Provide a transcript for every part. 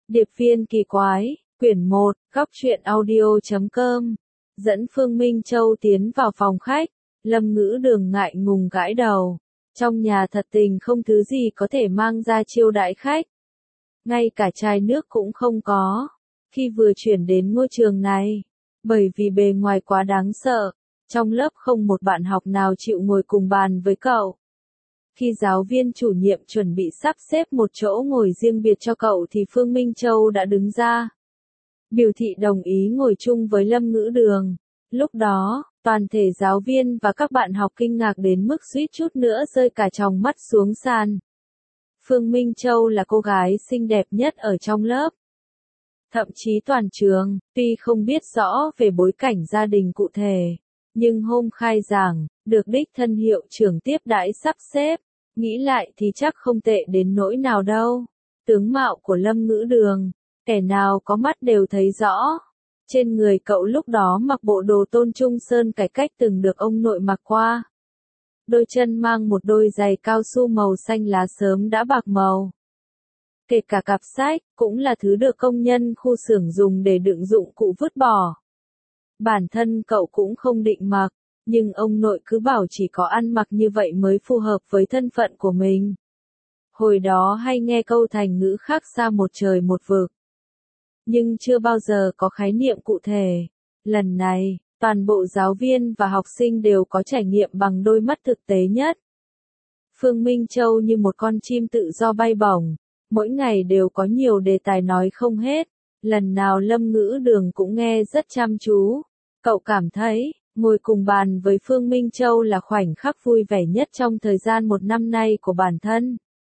Điệp viên kỳ quái, quyển 1, góc truyện audio.com. Dẫn Phương Minh Châu tiến vào phòng khách, Lâm Ngữ Đường ngại ngùng gãi đầu. Trong nhà thật tình không thứ gì có thể mang ra chiêu đãi khách. Ngay cả chai nước cũng không có. Khi vừa chuyển đến ngôi trường này, bởi vì bề ngoài quá đáng sợ, trong lớp không một bạn học nào chịu ngồi cùng bàn với cậu. Khi giáo viên chủ nhiệm chuẩn bị sắp xếp một chỗ ngồi riêng biệt cho cậu thì Phương Minh Châu đã đứng ra, biểu thị đồng ý ngồi chung với Lâm Ngữ Đường. Lúc đó, toàn thể giáo viên và các bạn học kinh ngạc đến mức suýt chút nữa rơi cả tròng mắt xuống sàn. Phương Minh Châu là cô gái xinh đẹp nhất ở trong lớp. Thậm chí toàn trường, tuy không biết rõ về bối cảnh gia đình cụ thể, nhưng hôm khai giảng, được đích thân hiệu trưởng tiếp đãi sắp xếp, nghĩ lại thì chắc không tệ đến nỗi nào đâu. Tướng mạo của Lâm Ngữ Đường, kẻ nào có mắt đều thấy rõ. Trên người cậu lúc đó mặc bộ đồ Tôn Trung Sơn cải cách từng được ông nội mặc qua. Đôi chân mang một đôi giày cao su màu xanh lá sớm đã bạc màu. Kể cả cặp sách, cũng là thứ được công nhân khu xưởng dùng để đựng dụng cụ vứt bỏ. Bản thân cậu cũng không định mặc, nhưng ông nội cứ bảo chỉ có ăn mặc như vậy mới phù hợp với thân phận của mình. Hồi đó hay nghe câu thành ngữ khác xa một trời một vực, nhưng chưa bao giờ có khái niệm cụ thể. Lần này, toàn bộ giáo viên và học sinh đều có trải nghiệm bằng đôi mắt thực tế nhất. Phương Minh Châu như một con chim tự do bay bổng, mỗi ngày đều có nhiều đề tài nói không hết. Lần nào Lâm Ngữ Đường cũng nghe rất chăm chú. Cậu cảm thấy, ngồi cùng bàn với Phương Minh Châu là khoảnh khắc vui vẻ nhất trong thời gian một năm nay của bản thân.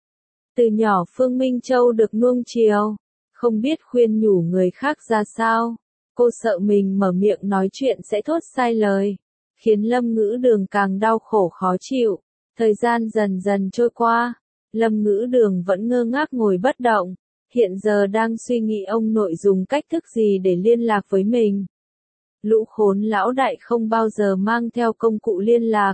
Từ nhỏ Phương Minh Châu được nuông chiều, không biết khuyên nhủ người khác ra sao. Cô sợ mình mở miệng nói chuyện sẽ thốt sai lời, khiến Lâm Ngữ Đường càng đau khổ khó chịu. Thời gian dần dần trôi qua, Lâm Ngữ Đường vẫn ngơ ngác ngồi bất động, hiện giờ đang suy nghĩ ông nội dùng cách thức gì để liên lạc với mình. Lũ khốn lão đại không bao giờ mang theo công cụ liên lạc.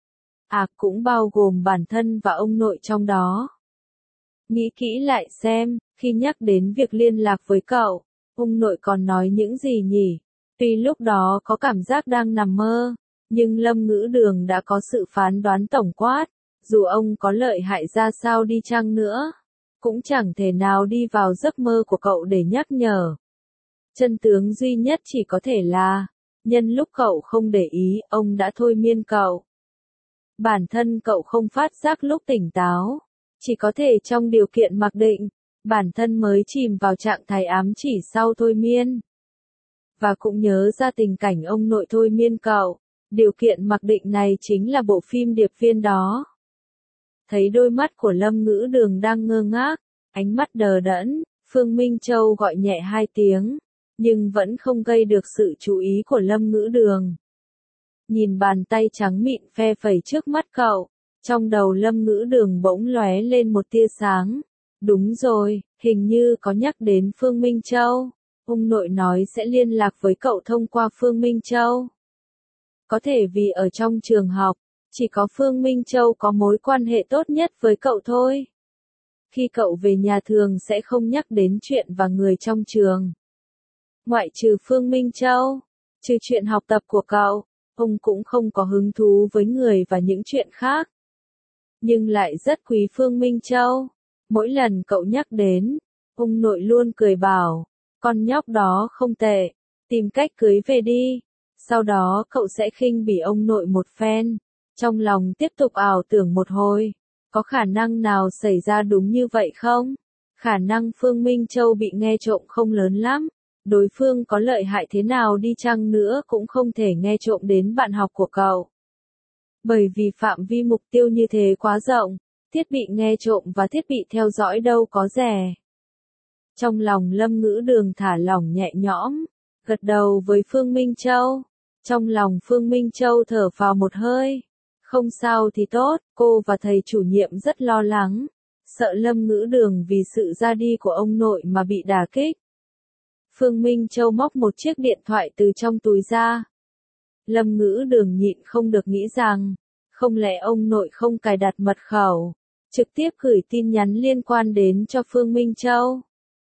Cũng bao gồm bản thân và ông nội trong đó. Nghĩ kỹ lại xem, khi nhắc đến việc liên lạc với cậu, ông nội còn nói những gì nhỉ? Tuy lúc đó có cảm giác đang nằm mơ, nhưng Lâm Ngữ Đường đã có sự phán đoán tổng quát. Dù ông có lợi hại ra sao đi chăng nữa, cũng chẳng thể nào đi vào giấc mơ của cậu để nhắc nhở. Chân tướng duy nhất chỉ có thể là, nhân lúc cậu không để ý, ông đã thôi miên cậu. Bản thân cậu không phát giác lúc tỉnh táo, chỉ có thể trong điều kiện mặc định, bản thân mới chìm vào trạng thái ám chỉ sau thôi miên. Và cũng nhớ ra tình cảnh ông nội thôi miên cậu, điều kiện mặc định này chính là bộ phim Điệp viên đó. Thấy đôi mắt của Lâm Ngữ Đường đang ngơ ngác, ánh mắt đờ đẫn, Phương Minh Châu gọi nhẹ 2 tiếng, nhưng vẫn không gây được sự chú ý của Lâm Ngữ Đường. Nhìn bàn tay trắng mịn phe phẩy trước mắt cậu, trong đầu Lâm Ngữ Đường bỗng lóe lên một tia sáng. Đúng rồi, hình như có nhắc đến Phương Minh Châu. Ông nội nói sẽ liên lạc với cậu thông qua Phương Minh Châu. Có thể vì ở trong trường học, chỉ có Phương Minh Châu có mối quan hệ tốt nhất với cậu thôi. Khi cậu về nhà thường sẽ không nhắc đến chuyện và người trong trường. Ngoại trừ Phương Minh Châu, trừ chuyện học tập của cậu, ông cũng không có hứng thú với người và những chuyện khác. Nhưng lại rất quý Phương Minh Châu. Mỗi lần cậu nhắc đến, ông nội luôn cười bảo, con nhóc đó không tệ, tìm cách cưới về đi. Sau đó cậu sẽ khinh bỉ ông nội một phen, trong lòng tiếp tục ảo tưởng một hồi. Có khả năng nào xảy ra đúng như vậy không? Khả năng Phương Minh Châu bị nghe trộm không lớn lắm. Đối phương có lợi hại thế nào đi chăng nữa cũng không thể nghe trộm đến bạn học của cậu. Bởi vì phạm vi mục tiêu như thế quá rộng, thiết bị nghe trộm và thiết bị theo dõi đâu có rẻ. Trong lòng Lâm Ngữ Đường thả lỏng nhẹ nhõm, gật đầu với Phương Minh Châu. Trong lòng Phương Minh Châu thở phào một hơi. Không sao thì tốt, cô và thầy chủ nhiệm rất lo lắng, sợ Lâm Ngữ Đường vì sự ra đi của ông nội mà bị đả kích. Phương Minh Châu móc một chiếc điện thoại từ trong túi ra. Lâm Ngữ Đường nhịn không được nghĩ rằng, không lẽ ông nội không cài đặt mật khẩu, trực tiếp gửi tin nhắn liên quan đến cho Phương Minh Châu.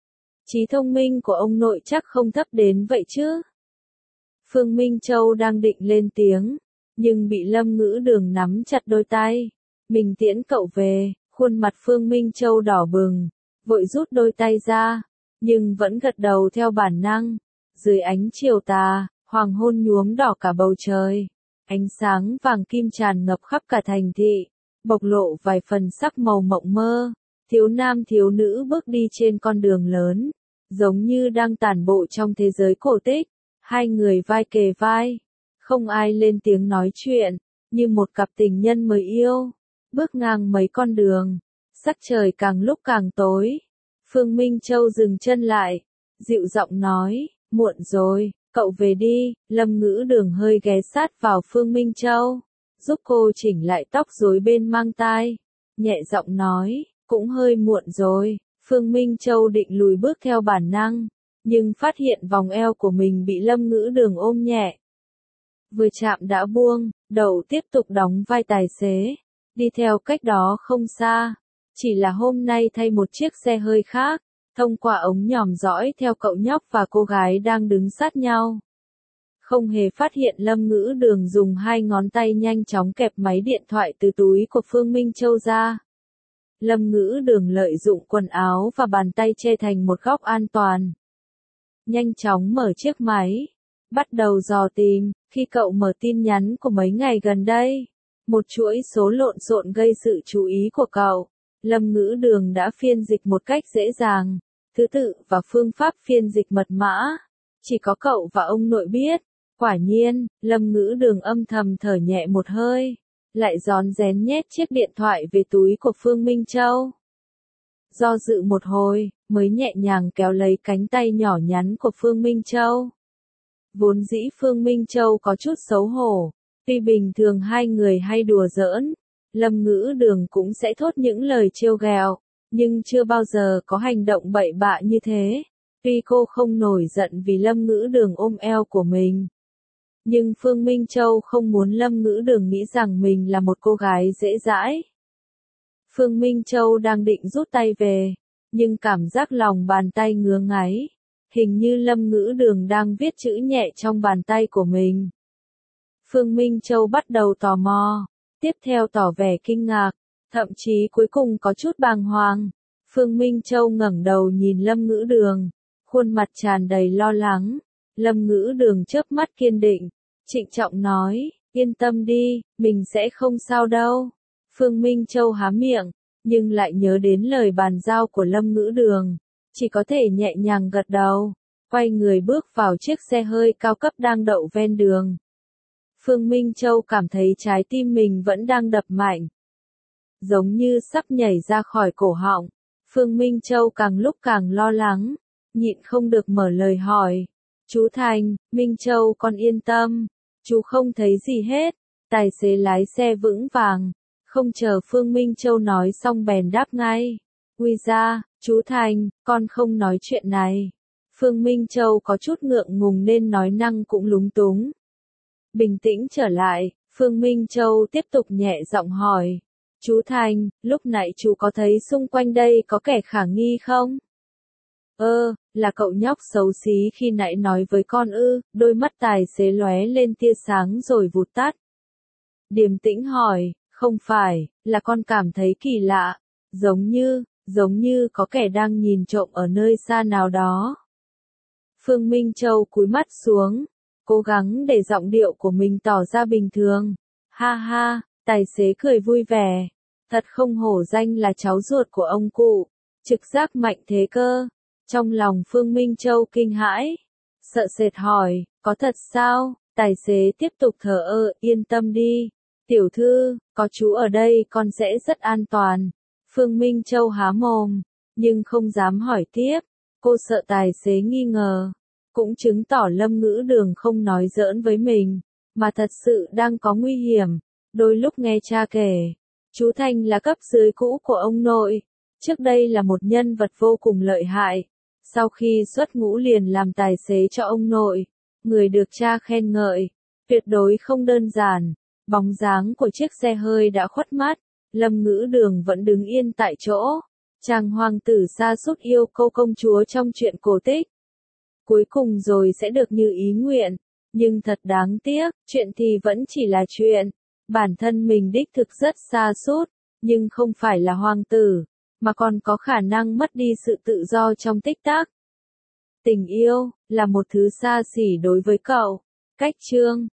Trí thông minh của ông nội chắc không thấp đến vậy chứ. Phương Minh Châu đang định lên tiếng, nhưng bị Lâm Ngữ Đường nắm chặt đôi tay. Mình tiễn cậu về, khuôn mặt Phương Minh Châu đỏ bừng, vội rút đôi tay ra, nhưng vẫn gật đầu theo bản năng. Dưới ánh chiều tà, hoàng hôn nhuốm đỏ cả bầu trời. Ánh sáng vàng kim tràn ngập khắp cả thành thị, bộc lộ vài phần sắc màu mộng mơ. Thiếu nam thiếu nữ bước đi trên con đường lớn, giống như đang tản bộ trong thế giới cổ tích. Hai người vai kề vai, không ai lên tiếng nói chuyện, như một cặp tình nhân mới yêu. Bước ngang mấy con đường, sắc trời càng lúc càng tối. Phương Minh Châu dừng chân lại, dịu giọng nói, muộn rồi, cậu về đi. Lâm Ngữ Đường hơi ghé sát vào Phương Minh Châu, giúp cô chỉnh lại tóc rối bên mang tai, nhẹ giọng nói, cũng hơi muộn rồi. Phương Minh Châu định lùi bước theo bản năng, nhưng phát hiện vòng eo của mình bị Lâm Ngữ Đường ôm nhẹ. Vừa chạm đã buông, đầu tiếp tục đóng vai tài xế, đi theo cách đó không xa. Chỉ là hôm nay thay một chiếc xe hơi khác, thông qua ống nhòm dõi theo cậu nhóc và cô gái đang đứng sát nhau. Không hề phát hiện Lâm Ngữ Đường dùng hai ngón tay nhanh chóng kẹp máy điện thoại từ túi của Phương Minh Châu ra. Lâm Ngữ Đường lợi dụng quần áo và bàn tay che thành một góc an toàn. Nhanh chóng mở chiếc máy, bắt đầu dò tìm. Khi cậu mở tin nhắn của mấy ngày gần đây, một chuỗi số lộn xộn gây sự chú ý của cậu. Lâm Ngữ Đường đã phiên dịch một cách dễ dàng, thứ tự và phương pháp phiên dịch mật mã, chỉ có cậu và ông nội biết. Quả nhiên, Lâm Ngữ Đường âm thầm thở nhẹ một hơi, lại rón rén nhét chiếc điện thoại về túi của Phương Minh Châu. Do dự một hồi, mới nhẹ nhàng kéo lấy cánh tay nhỏ nhắn của Phương Minh Châu. Vốn dĩ Phương Minh Châu có chút xấu hổ, tuy bình thường hai người hay đùa giỡn, Lâm Ngữ Đường cũng sẽ thốt những lời trêu ghẹo, nhưng chưa bao giờ có hành động bậy bạ như thế. Tuy cô không nổi giận vì Lâm Ngữ Đường ôm eo của mình, nhưng Phương Minh Châu không muốn Lâm Ngữ Đường nghĩ rằng mình là một cô gái dễ dãi. Phương Minh Châu đang định rút tay về, nhưng cảm giác lòng bàn tay ngứa ngáy, hình như Lâm Ngữ Đường đang viết chữ nhẹ trong bàn tay của mình. Phương Minh Châu bắt đầu tò mò, tiếp theo tỏ vẻ kinh ngạc, thậm chí cuối cùng có chút bàng hoàng. Phương Minh Châu ngẩng đầu nhìn Lâm Ngữ Đường, khuôn mặt tràn đầy lo lắng. Lâm Ngữ Đường chớp mắt kiên định, trịnh trọng nói, yên tâm đi, mình sẽ không sao đâu. Phương Minh Châu há miệng, nhưng lại nhớ đến lời bàn giao của Lâm Ngữ Đường, chỉ có thể nhẹ nhàng gật đầu, quay người bước vào chiếc xe hơi cao cấp đang đậu ven đường. Phương Minh Châu cảm thấy trái tim mình vẫn đang đập mạnh, giống như sắp nhảy ra khỏi cổ họng. Phương Minh Châu càng lúc càng lo lắng, nhịn không được mở lời hỏi, chú Thành, Minh Châu con yên tâm, chú không thấy gì hết. Tài xế lái xe vững vàng, không chờ Phương Minh Châu nói xong bèn đáp ngay, ui da, chú Thành, con không nói chuyện này. Phương Minh Châu có chút ngượng ngùng nên nói năng cũng lúng túng. Bình tĩnh trở lại, Phương Minh Châu tiếp tục nhẹ giọng hỏi, chú Thành, lúc nãy chú có thấy xung quanh đây có kẻ khả nghi không? Là cậu nhóc xấu xí khi nãy nói với con ư? Đôi mắt tài xế lóe lên tia sáng rồi vụt tắt. Điềm tĩnh hỏi, không phải, là con cảm thấy kỳ lạ, giống như có kẻ đang nhìn trộm ở nơi xa nào đó. Phương Minh Châu cúi mắt xuống, cố gắng để giọng điệu của mình tỏ ra bình thường. Ha ha, tài xế cười vui vẻ, thật không hổ danh là cháu ruột của ông cụ, trực giác mạnh thế cơ. Trong lòng Phương Minh Châu kinh hãi, sợ sệt hỏi, có thật sao? Tài xế tiếp tục thở ơ, yên tâm đi, tiểu thư, có chú ở đây con sẽ rất an toàn. Phương Minh Châu há mồm, nhưng không dám hỏi tiếp, cô sợ tài xế nghi ngờ, cũng chứng tỏ Lâm Ngữ Đường không nói giỡn với mình, mà thật sự đang có nguy hiểm. Đôi lúc nghe cha kể, chú Thành là cấp dưới cũ của ông nội, trước đây là một nhân vật vô cùng lợi hại, sau khi xuất ngũ liền làm tài xế cho ông nội, người được cha khen ngợi, tuyệt đối không đơn giản. Bóng dáng của chiếc xe hơi đã khuất mắt, Lâm Ngữ Đường vẫn đứng yên tại chỗ, Chàng hoàng tử sa sút yêu cô công chúa trong truyện cổ tích. Cuối cùng rồi sẽ được như ý nguyện. Nhưng thật đáng tiếc, chuyện thì vẫn chỉ là chuyện. Bản thân mình đích thực rất sa sút, nhưng không phải là hoàng tử, mà còn có khả năng mất đi sự tự do trong tích tắc. Tình yêu, là một thứ xa xỉ đối với cậu. Cách chương